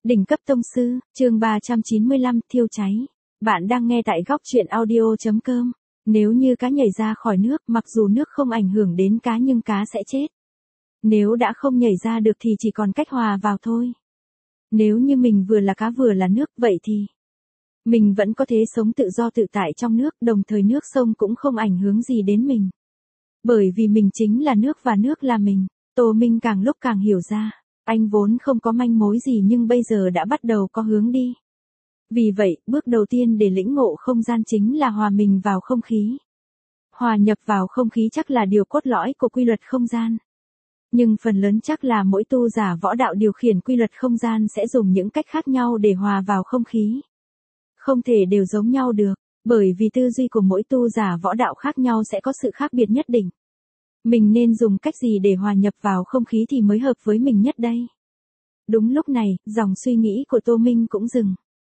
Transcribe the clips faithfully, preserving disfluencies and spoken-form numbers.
Đỉnh cấp tông sư, chương ba trăm chín mươi lăm, thiêu cháy. Bạn đang nghe tại góc truyện audio chấm com. Nếu như cá nhảy ra khỏi nước, mặc dù nước không ảnh hưởng đến cá nhưng cá sẽ chết. Nếu đã không nhảy ra được thì chỉ còn cách hòa vào thôi. Nếu như mình vừa là cá vừa là nước, vậy thì mình vẫn có thể sống tự do tự tại trong nước, đồng thời nước sông cũng không ảnh hưởng gì đến mình. Bởi vì mình chính là nước và nước là mình. Tô Minh càng lúc càng hiểu ra. Anh vốn không có manh mối gì nhưng bây giờ đã bắt đầu có hướng đi. Vì vậy, bước đầu tiên để lĩnh ngộ không gian chính là hòa mình vào không khí. Hòa nhập vào không khí chắc là điều cốt lõi của quy luật không gian. Nhưng phần lớn chắc là mỗi tu giả võ đạo điều khiển quy luật không gian sẽ dùng những cách khác nhau để hòa vào không khí. Không thể đều giống nhau được, bởi vì tư duy của mỗi tu giả võ đạo khác nhau sẽ có sự khác biệt nhất định. Mình nên dùng cách gì để hòa nhập vào không khí thì mới hợp với mình nhất đây? Đúng lúc này, dòng suy nghĩ của Tô Minh cũng dừng.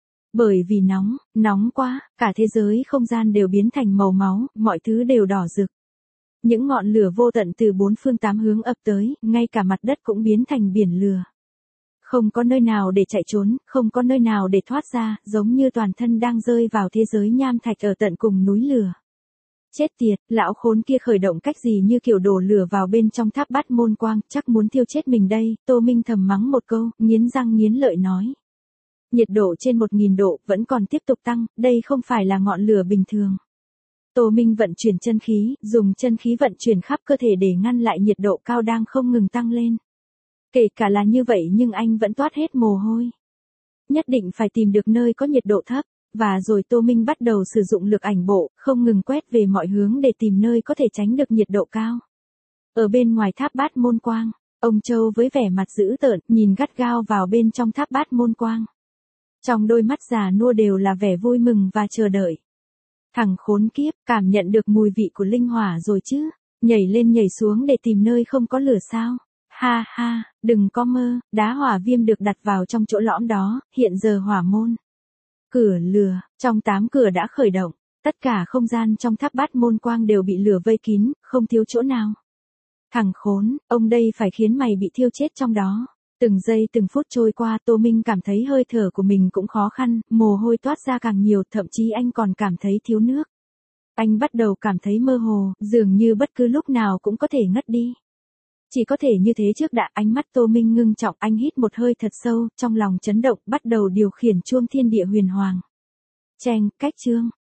Bởi vì nóng, nóng quá, cả thế giới không gian đều biến thành màu máu, mọi thứ đều đỏ rực. Những ngọn lửa vô tận từ bốn phương tám hướng ập tới, ngay cả mặt đất cũng biến thành biển lửa. Không có nơi nào để chạy trốn, không có nơi nào để thoát ra, giống như toàn thân đang rơi vào thế giới nham thạch ở tận cùng núi lửa. Chết tiệt, lão khốn kia khởi động cách gì như kiểu đổ lửa vào bên trong tháp bát môn quang, chắc muốn thiêu chết mình đây. Tô Minh thầm mắng một câu, nghiến răng nghiến lợi nói. Nhiệt độ trên một nghìn độ, vẫn còn tiếp tục tăng, đây không phải là ngọn lửa bình thường. Tô Minh vận chuyển chân khí, dùng chân khí vận chuyển khắp cơ thể để ngăn lại nhiệt độ cao đang không ngừng tăng lên. Kể cả là như vậy nhưng anh vẫn toát hết mồ hôi. Nhất định phải tìm được nơi có nhiệt độ thấp. Và rồi Tô Minh bắt đầu sử dụng lực ảnh bộ, không ngừng quét về mọi hướng để tìm nơi có thể tránh được nhiệt độ cao. Ở bên ngoài tháp bát môn quang, ông Châu với vẻ mặt dữ tợn, nhìn gắt gao vào bên trong tháp bát môn quang. Trong đôi mắt già nua đều là vẻ vui mừng và chờ đợi. Thằng khốn kiếp, cảm nhận được mùi vị của linh hỏa rồi chứ, nhảy lên nhảy xuống để tìm nơi không có lửa sao. Ha ha, đừng có mơ, đá hỏa viêm được đặt vào trong chỗ lõm đó, hiện giờ hỏa môn. Cửa lửa, trong tám cửa đã khởi động, tất cả không gian trong tháp bát môn quang đều bị lửa vây kín, không thiếu chỗ nào. Thằng khốn, ông đây phải khiến mày bị thiêu chết trong đó. Từng giây từng phút trôi qua Tô Minh cảm thấy hơi thở của mình cũng khó khăn, mồ hôi toát ra càng nhiều, thậm chí anh còn cảm thấy thiếu nước. Anh bắt đầu cảm thấy mơ hồ, dường như bất cứ lúc nào cũng có thể ngất đi. Chỉ có thể như thế trước đã. Ánh mắt Tô Minh ngưng trọng, anh hít một hơi thật sâu, trong lòng chấn động, bắt đầu điều khiển chuông thiên địa huyền hoàng. Cheng, cách chương,